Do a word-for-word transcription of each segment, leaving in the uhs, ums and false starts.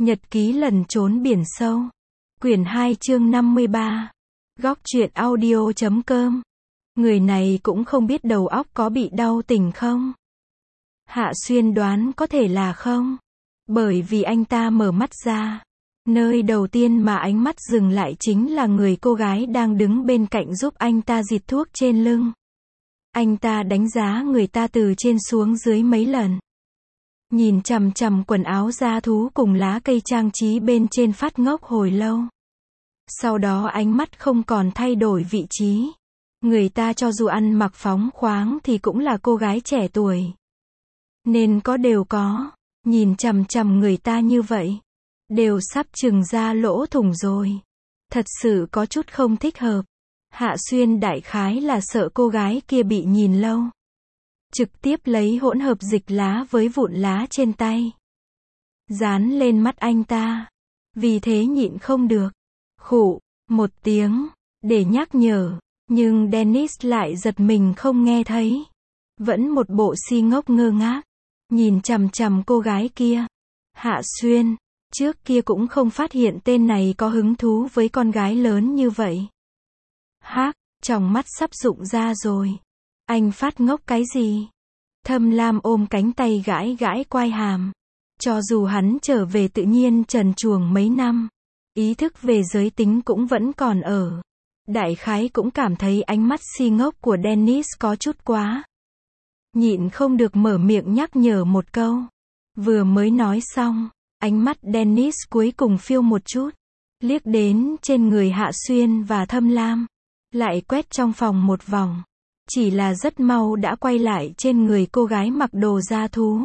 Nhật ký lần trốn biển sâu. Quyển hai chương năm mươi ba. Góc truyện audio chấm com. Người này cũng không biết đầu óc có bị đau tỉnh không? Hạ Xuyên đoán có thể là không. Bởi vì anh ta mở mắt ra. Nơi đầu tiên mà ánh mắt dừng lại chính là người cô gái đang đứng bên cạnh giúp anh ta dịt thuốc trên lưng. Anh ta đánh giá người ta từ trên xuống dưới mấy lần. Nhìn chằm chằm quần áo da thú cùng lá cây trang trí bên trên phát ngốc hồi lâu. Sau đó ánh mắt không còn thay đổi vị trí. Người ta cho dù ăn mặc phóng khoáng thì cũng là cô gái trẻ tuổi. Nên có đều có. Nhìn chằm chằm người ta như vậy. Đều sắp chừng ra lỗ thủng rồi. Thật sự có chút không thích hợp. Hạ Xuyên đại khái là sợ cô gái kia bị nhìn lâu. Trực tiếp lấy hỗn hợp dịch lá với vụn lá trên tay. Dán lên mắt anh ta. Vì thế nhịn không được. Khụ, một tiếng, để nhắc nhở. Nhưng Dennis lại giật mình không nghe thấy. Vẫn một bộ si ngốc ngơ ngác. Nhìn chằm chằm cô gái kia. Hạ Xuyên, trước kia cũng không phát hiện tên này có hứng thú với con gái lớn như vậy. Hác, tròng mắt sắp rụng ra rồi. Anh phát ngốc cái gì? Thâm Lam ôm cánh tay gãi gãi quai hàm. Cho dù hắn trở về tự nhiên trần truồng mấy năm, ý thức về giới tính cũng vẫn còn ở. Đại khái cũng cảm thấy ánh mắt si ngốc của Dennis có chút quá. Nhịn không được mở miệng nhắc nhở một câu. Vừa mới nói xong, ánh mắt Dennis cuối cùng phiêu một chút. Liếc đến trên người Hạ Xuyên và Thâm Lam. Lại quét trong phòng một vòng. Chỉ là rất mau đã quay lại trên người cô gái mặc đồ da thú.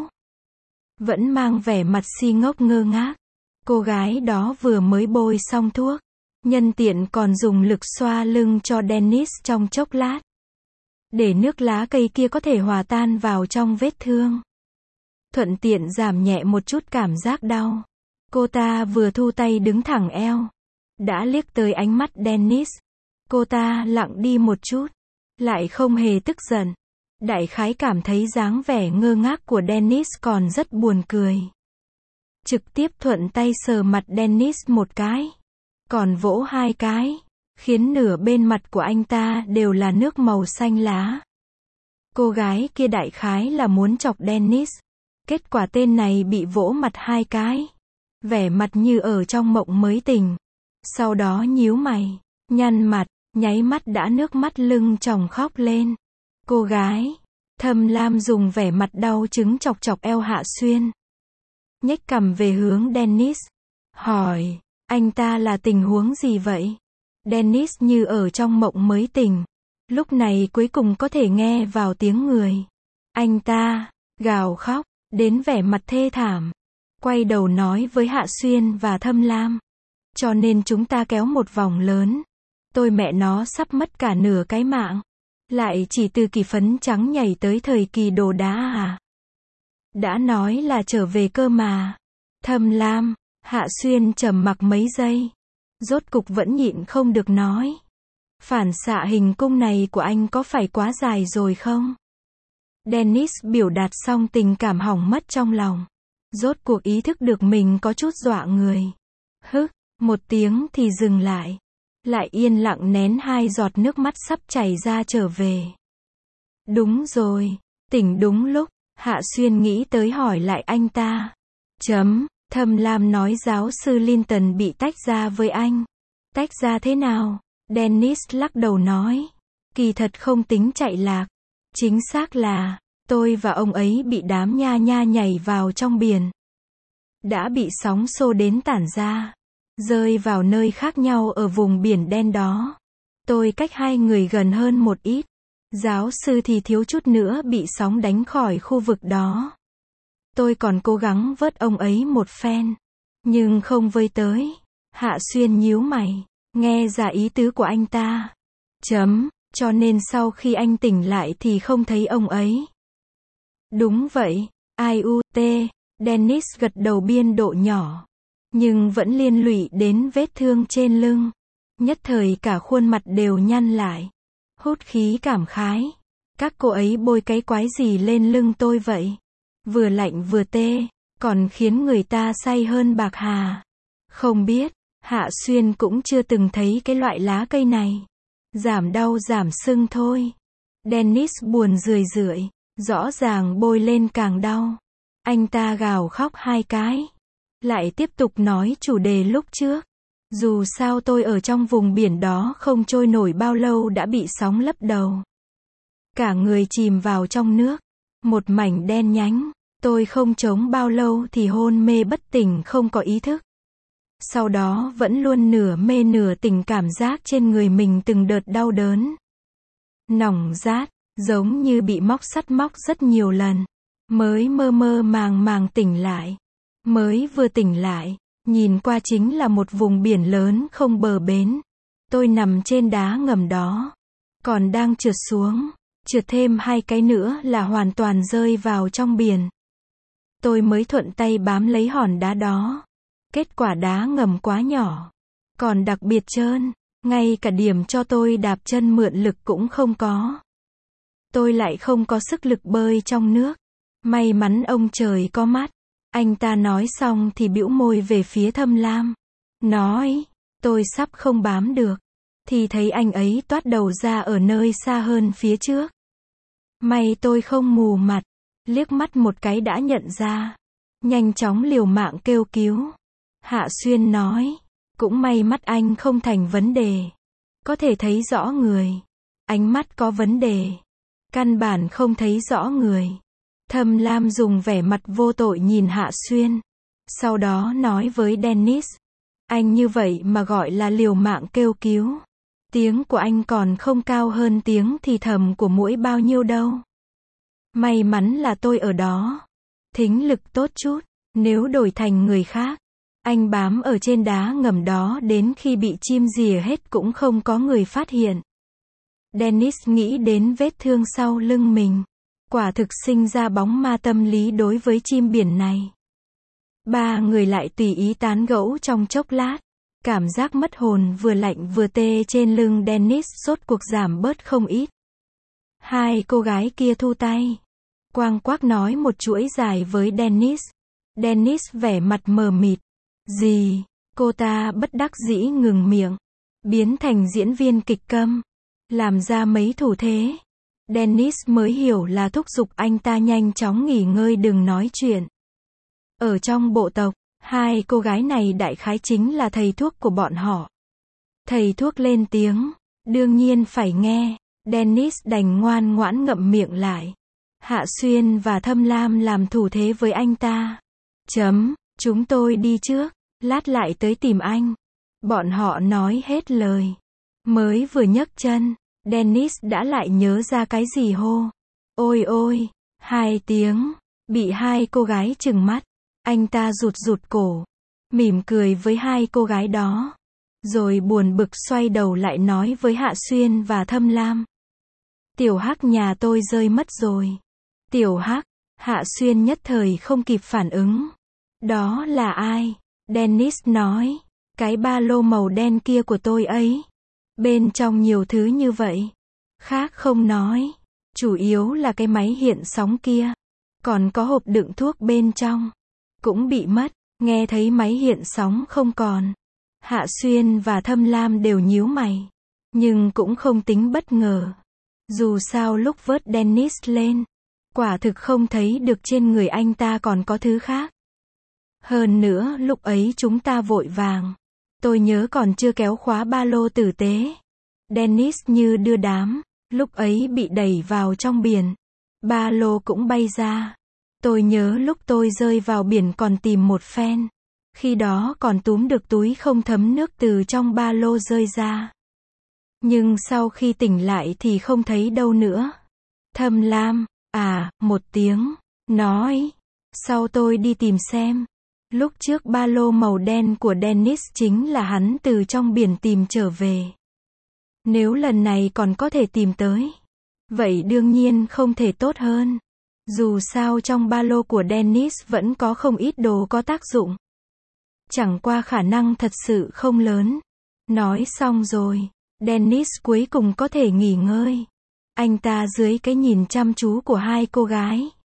Vẫn mang vẻ mặt si ngốc ngơ ngác. Cô gái đó vừa mới bôi xong thuốc. Nhân tiện còn dùng lực xoa lưng cho Dennis trong chốc lát. Để nước lá cây kia có thể hòa tan vào trong vết thương. Thuận tiện giảm nhẹ một chút cảm giác đau. Cô ta vừa thu tay đứng thẳng eo. Đã liếc tới ánh mắt Dennis. Cô ta lặng đi một chút. Lại không hề tức giận. Đại khái cảm thấy dáng vẻ ngơ ngác của Dennis còn rất buồn cười. Trực tiếp thuận tay sờ mặt Dennis một cái. Còn vỗ hai cái. Khiến nửa bên mặt của anh ta đều là nước màu xanh lá. Cô gái kia đại khái là muốn chọc Dennis. Kết quả tên này bị vỗ mặt hai cái. Vẻ mặt như ở trong mộng mới tỉnh. Sau đó nhíu mày. Nhăn mặt. Nháy mắt đã nước mắt lưng tròng khóc lên. Cô gái. Thâm Lam dùng vẻ mặt đau chứng chọc chọc eo Hạ Xuyên. Nhếch cằm về hướng Dennis. Hỏi. Anh ta là tình huống gì vậy? Dennis như ở trong mộng mới tỉnh. Lúc này cuối cùng có thể nghe vào tiếng người. Anh ta. Gào khóc. Đến vẻ mặt thê thảm. Quay đầu nói với Hạ Xuyên và Thâm Lam. Cho nên chúng ta kéo một vòng lớn. Tôi mẹ nó sắp mất cả nửa cái mạng. Lại chỉ từ kỳ phấn trắng nhảy tới thời kỳ đồ đá à? Đã nói là trở về cơ mà. Thâm Lam, Hạ Xuyên trầm mặc mấy giây. Rốt cục vẫn nhịn không được nói. Phản xạ hình cung này của anh có phải quá dài rồi không? Dennis biểu đạt xong tình cảm hỏng mất trong lòng. Rốt cuộc ý thức được mình có chút dọa người. Hức, một tiếng thì dừng lại. Lại yên lặng nén hai giọt nước mắt sắp chảy ra trở về. Đúng rồi, tỉnh đúng lúc. Hạ Xuyên nghĩ tới hỏi lại anh ta. Chấm, Thâm Lam nói giáo sư Linton bị tách ra với anh. Tách ra thế nào? Dennis lắc đầu nói. Kỳ thật không tính chạy lạc. Chính xác là, tôi và ông ấy bị đám nha nha nhảy vào trong biển. Đã bị sóng xô đến tản ra. Rơi vào nơi khác nhau ở vùng biển đen đó. Tôi cách hai người gần hơn một ít. Giáo sư thì thiếu chút nữa bị sóng đánh khỏi khu vực đó. Tôi còn cố gắng vớt ông ấy một phen. Nhưng không vơi tới. Hạ Xuyên nhíu mày. Nghe ra ý tứ của anh ta. Chấm, cho nên sau khi anh tỉnh lại thì không thấy ông ấy. Đúng vậy. i u t. Dennis gật đầu biên độ nhỏ. Nhưng vẫn liên lụy đến vết thương trên lưng. Nhất thời cả khuôn mặt đều nhăn lại. Hút khí cảm khái. Các cô ấy bôi cái quái gì lên lưng tôi vậy? Vừa lạnh vừa tê. còn khiến người ta say hơn bạc hà. Không biết, Hạ Xuyên cũng chưa từng thấy cái loại lá cây này. Giảm đau giảm sưng thôi. Dennis buồn rười rượi, rõ ràng bôi lên càng đau. Anh ta gào khóc hai cái. Lại tiếp tục nói chủ đề lúc trước. Dù sao tôi ở trong vùng biển đó không trôi nổi bao lâu đã bị sóng lấp đầu. Cả người chìm vào trong nước. Một mảnh đen nhánh. Tôi không chống bao lâu thì hôn mê bất tỉnh không có ý thức. Sau đó vẫn luôn nửa mê nửa tỉnh, cảm giác trên người mình từng đợt đau đớn. Nỏng rát, giống như bị móc sắt móc rất nhiều lần. Mới mơ mơ màng màng tỉnh lại. Mới vừa tỉnh lại, nhìn qua chính là một vùng biển lớn không bờ bến. Tôi nằm trên đá ngầm đó. Còn đang trượt xuống. Trượt thêm hai cái nữa là hoàn toàn rơi vào trong biển. Tôi mới thuận tay bám lấy hòn đá đó. Kết quả đá ngầm quá nhỏ. Còn đặc biệt trơn. Ngay cả điểm cho tôi đạp chân mượn lực cũng không có. Tôi lại không có sức lực bơi trong nước. May mắn ông trời có mắt. Anh ta nói xong thì bĩu môi về phía Thâm Lam. Nói, tôi sắp không bám được. Thì thấy anh ấy toát đầu ra ở nơi xa hơn phía trước. May tôi không mù mặt. Liếc mắt một cái đã nhận ra. Nhanh chóng liều mạng kêu cứu. Hạ Xuyên nói, cũng may mắt anh không thành vấn đề. Có thể thấy rõ người. Ánh mắt có vấn đề. Căn bản không thấy rõ người. Thâm Lam dùng vẻ mặt vô tội nhìn Hạ Xuyên. Sau đó nói với Dennis. Anh như vậy mà gọi là liều mạng kêu cứu. Tiếng của anh còn không cao hơn tiếng thì thầm của muỗi bao nhiêu đâu. May mắn là tôi ở đó. Thính lực tốt chút. Nếu đổi thành người khác, anh bám ở trên đá ngầm đó đến khi bị chim rỉa hết cũng không có người phát hiện. Dennis nghĩ đến vết thương sau lưng mình. Quả thực sinh ra bóng ma tâm lý đối với chim biển này. Ba người lại tùy ý tán gẫu trong chốc lát. Cảm giác mất hồn vừa lạnh vừa tê trên lưng Dennis rốt cuộc giảm bớt không ít. Hai cô gái kia thu tay. Quang quác nói một chuỗi dài với Dennis. Dennis vẻ mặt mờ mịt. Gì? Cô ta bất đắc dĩ ngừng miệng. Biến thành diễn viên kịch câm. Làm ra mấy thủ thế. Dennis mới hiểu là thúc giục anh ta nhanh chóng nghỉ ngơi đừng nói chuyện. Ở trong bộ tộc, hai cô gái này đại khái chính là thầy thuốc của bọn họ. Thầy thuốc lên tiếng. Đương nhiên phải nghe. Dennis đành ngoan ngoãn ngậm miệng lại. Hạ Xuyên và Thâm Lam làm thủ thế với anh ta. Chấm, chúng tôi đi trước. Lát lại tới tìm anh. Bọn họ nói hết lời. Mới vừa nhấc chân. Dennis đã lại nhớ ra cái gì hô. Ôi ôi, hai tiếng. Bị hai cô gái trừng mắt. Anh ta rụt rụt cổ. Mỉm cười với hai cô gái đó. Rồi buồn bực xoay đầu lại nói với Hạ Xuyên và Thâm Lam. Tiểu Hắc nhà tôi rơi mất rồi. Tiểu Hắc, Hạ Xuyên nhất thời không kịp phản ứng. Đó là ai? Dennis nói. Cái ba lô màu đen kia của tôi ấy. Bên trong nhiều thứ như vậy. Khác không nói. Chủ yếu là cái máy hiện sóng kia. Còn có hộp đựng thuốc bên trong. Cũng bị mất. Nghe thấy máy hiện sóng không còn. Hạ Xuyên và Thâm Lam đều nhíu mày. Nhưng cũng không tính bất ngờ. Dù sao lúc vớt Dennis lên. Quả thực không thấy được trên người anh ta còn có thứ khác. Hơn nữa lúc ấy chúng ta vội vàng. Tôi nhớ còn chưa kéo khóa ba lô tử tế. Dennis như đưa đám. Lúc ấy bị đẩy vào trong biển. Ba lô cũng bay ra. Tôi nhớ lúc tôi rơi vào biển còn tìm một phen. Khi đó còn túm được túi không thấm nước từ trong ba lô rơi ra. Nhưng sau khi tỉnh lại thì không thấy đâu nữa. Thâm Lam, à, một tiếng, nói. Sau tôi đi tìm xem. Lúc trước ba lô màu đen của Dennis chính là hắn từ trong biển tìm trở về. Nếu lần này còn có thể tìm tới. Vậy đương nhiên không thể tốt hơn. Dù sao trong ba lô của Dennis vẫn có không ít đồ có tác dụng. Chẳng qua khả năng thật sự không lớn. Nói xong rồi. Dennis cuối cùng có thể nghỉ ngơi. Anh ta dưới cái nhìn chăm chú của hai cô gái.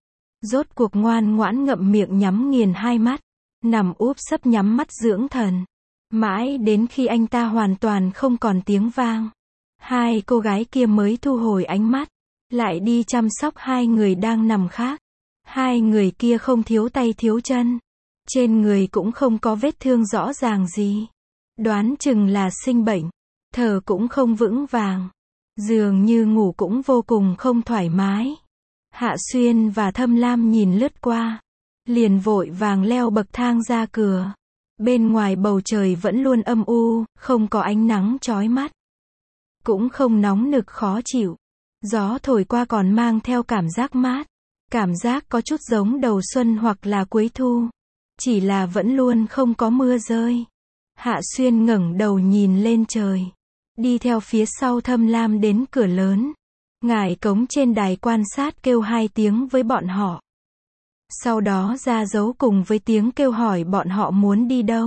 Rốt cuộc ngoan ngoãn ngậm miệng nhắm nghiền hai mắt, nằm úp sấp nhắm mắt dưỡng thần. Mãi đến khi anh ta hoàn toàn không còn tiếng vang, hai cô gái kia mới thu hồi ánh mắt, lại đi chăm sóc hai người đang nằm khác. Hai người kia không thiếu tay thiếu chân, trên người cũng không có vết thương rõ ràng gì. Đoán chừng là sinh bệnh, thở cũng không vững vàng, dường như ngủ cũng vô cùng không thoải mái. Hạ Xuyên và Thâm Lam nhìn lướt qua, liền vội vàng leo bậc thang ra cửa. Bên ngoài bầu trời vẫn luôn âm u, không có ánh nắng chói mắt, cũng không nóng nực khó chịu. Gió thổi qua còn mang theo cảm giác mát, cảm giác có chút giống đầu xuân hoặc là cuối thu, chỉ là vẫn luôn không có mưa rơi. Hạ Xuyên ngẩng đầu nhìn lên trời, đi theo phía sau Thâm Lam đến cửa lớn. Ngải cống trên đài quan sát kêu hai tiếng với bọn họ, sau đó ra dấu cùng với tiếng kêu hỏi bọn họ muốn đi đâu.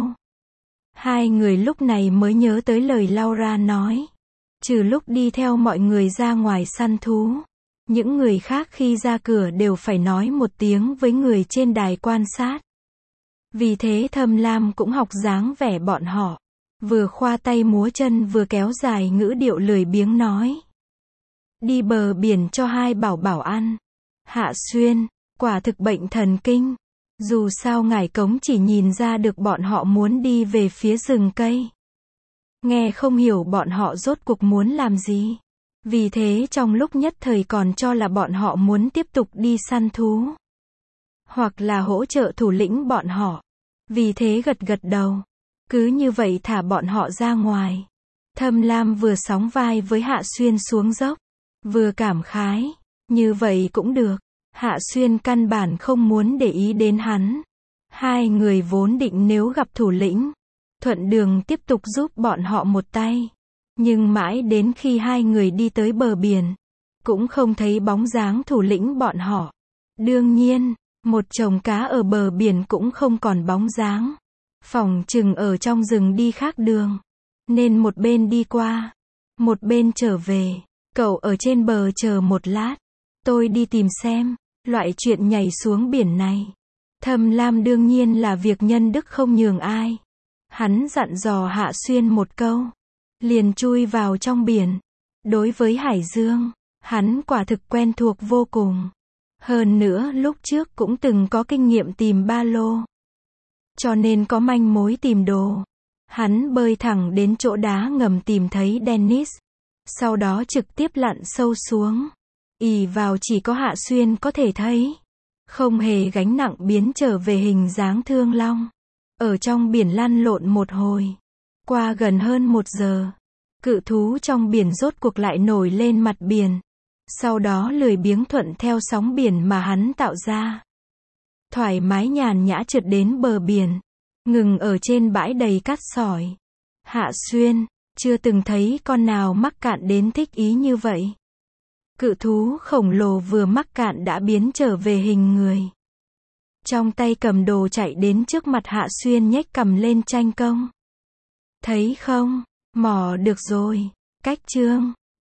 Hai người lúc này mới nhớ tới lời Laura nói, trừ lúc đi theo mọi người ra ngoài săn thú, những người khác khi ra cửa đều phải nói một tiếng với người trên đài quan sát. Vì thế Thâm Lam cũng học dáng vẻ bọn họ, vừa khoa tay múa chân vừa kéo dài ngữ điệu lười biếng nói. Đi bờ biển cho hai bảo bảo ăn. Hạ Xuyên, quả thực bệnh thần kinh. Dù sao ngải cống chỉ nhìn ra được bọn họ muốn đi về phía rừng cây. Nghe không hiểu bọn họ rốt cuộc muốn làm gì. Vì thế trong lúc nhất thời còn cho là bọn họ muốn tiếp tục đi săn thú, hoặc là hỗ trợ thủ lĩnh bọn họ. Vì thế gật gật đầu. Cứ như vậy thả bọn họ ra ngoài. Thâm Lam vừa sóng vai với Hạ Xuyên xuống dốc, vừa cảm khái. Như vậy cũng được. Hạ Xuyên căn bản không muốn để ý đến hắn. Hai người vốn định nếu gặp thủ lĩnh, thuận đường tiếp tục giúp bọn họ một tay. Nhưng mãi đến khi hai người đi tới bờ biển, cũng không thấy bóng dáng thủ lĩnh bọn họ. Đương nhiên, một chồng cá ở bờ biển cũng không còn bóng dáng. Phỏng chừng ở trong rừng đi khác đường, nên một bên đi qua, một bên trở về. Cậu ở trên bờ chờ một lát, tôi đi tìm xem. Loại chuyện nhảy xuống biển này, Thâm Lam đương nhiên là việc nhân đức không nhường ai. Hắn dặn dò Hạ Xuyên một câu, liền chui vào trong biển. Đối với hải dương, hắn quả thực quen thuộc vô cùng. Hơn nữa lúc trước cũng từng có kinh nghiệm tìm ba lô, cho nên có manh mối tìm đồ. Hắn bơi thẳng đến chỗ đá ngầm tìm thấy Dennis, sau đó trực tiếp lặn sâu xuống, ỷ vào chỉ có Hạ Xuyên có thể thấy, không hề gánh nặng biến trở về hình dáng thương long. Ở trong biển lăn lộn một hồi, qua gần hơn một giờ, cự thú trong biển rốt cuộc lại nổi lên mặt biển. Sau đó lười biếng thuận theo sóng biển mà hắn tạo ra, thoải mái nhàn nhã trượt đến bờ biển, ngừng ở trên bãi đầy cát sỏi. Hạ Xuyên chưa từng thấy con nào mắc cạn đến thích ý như vậy. Cự thú khổng lồ vừa mắc cạn đã biến trở về hình người, trong tay cầm đồ chạy đến trước mặt Hạ Xuyên nhếch cằm lên tranh công. Thấy không, mò được rồi. Cách chương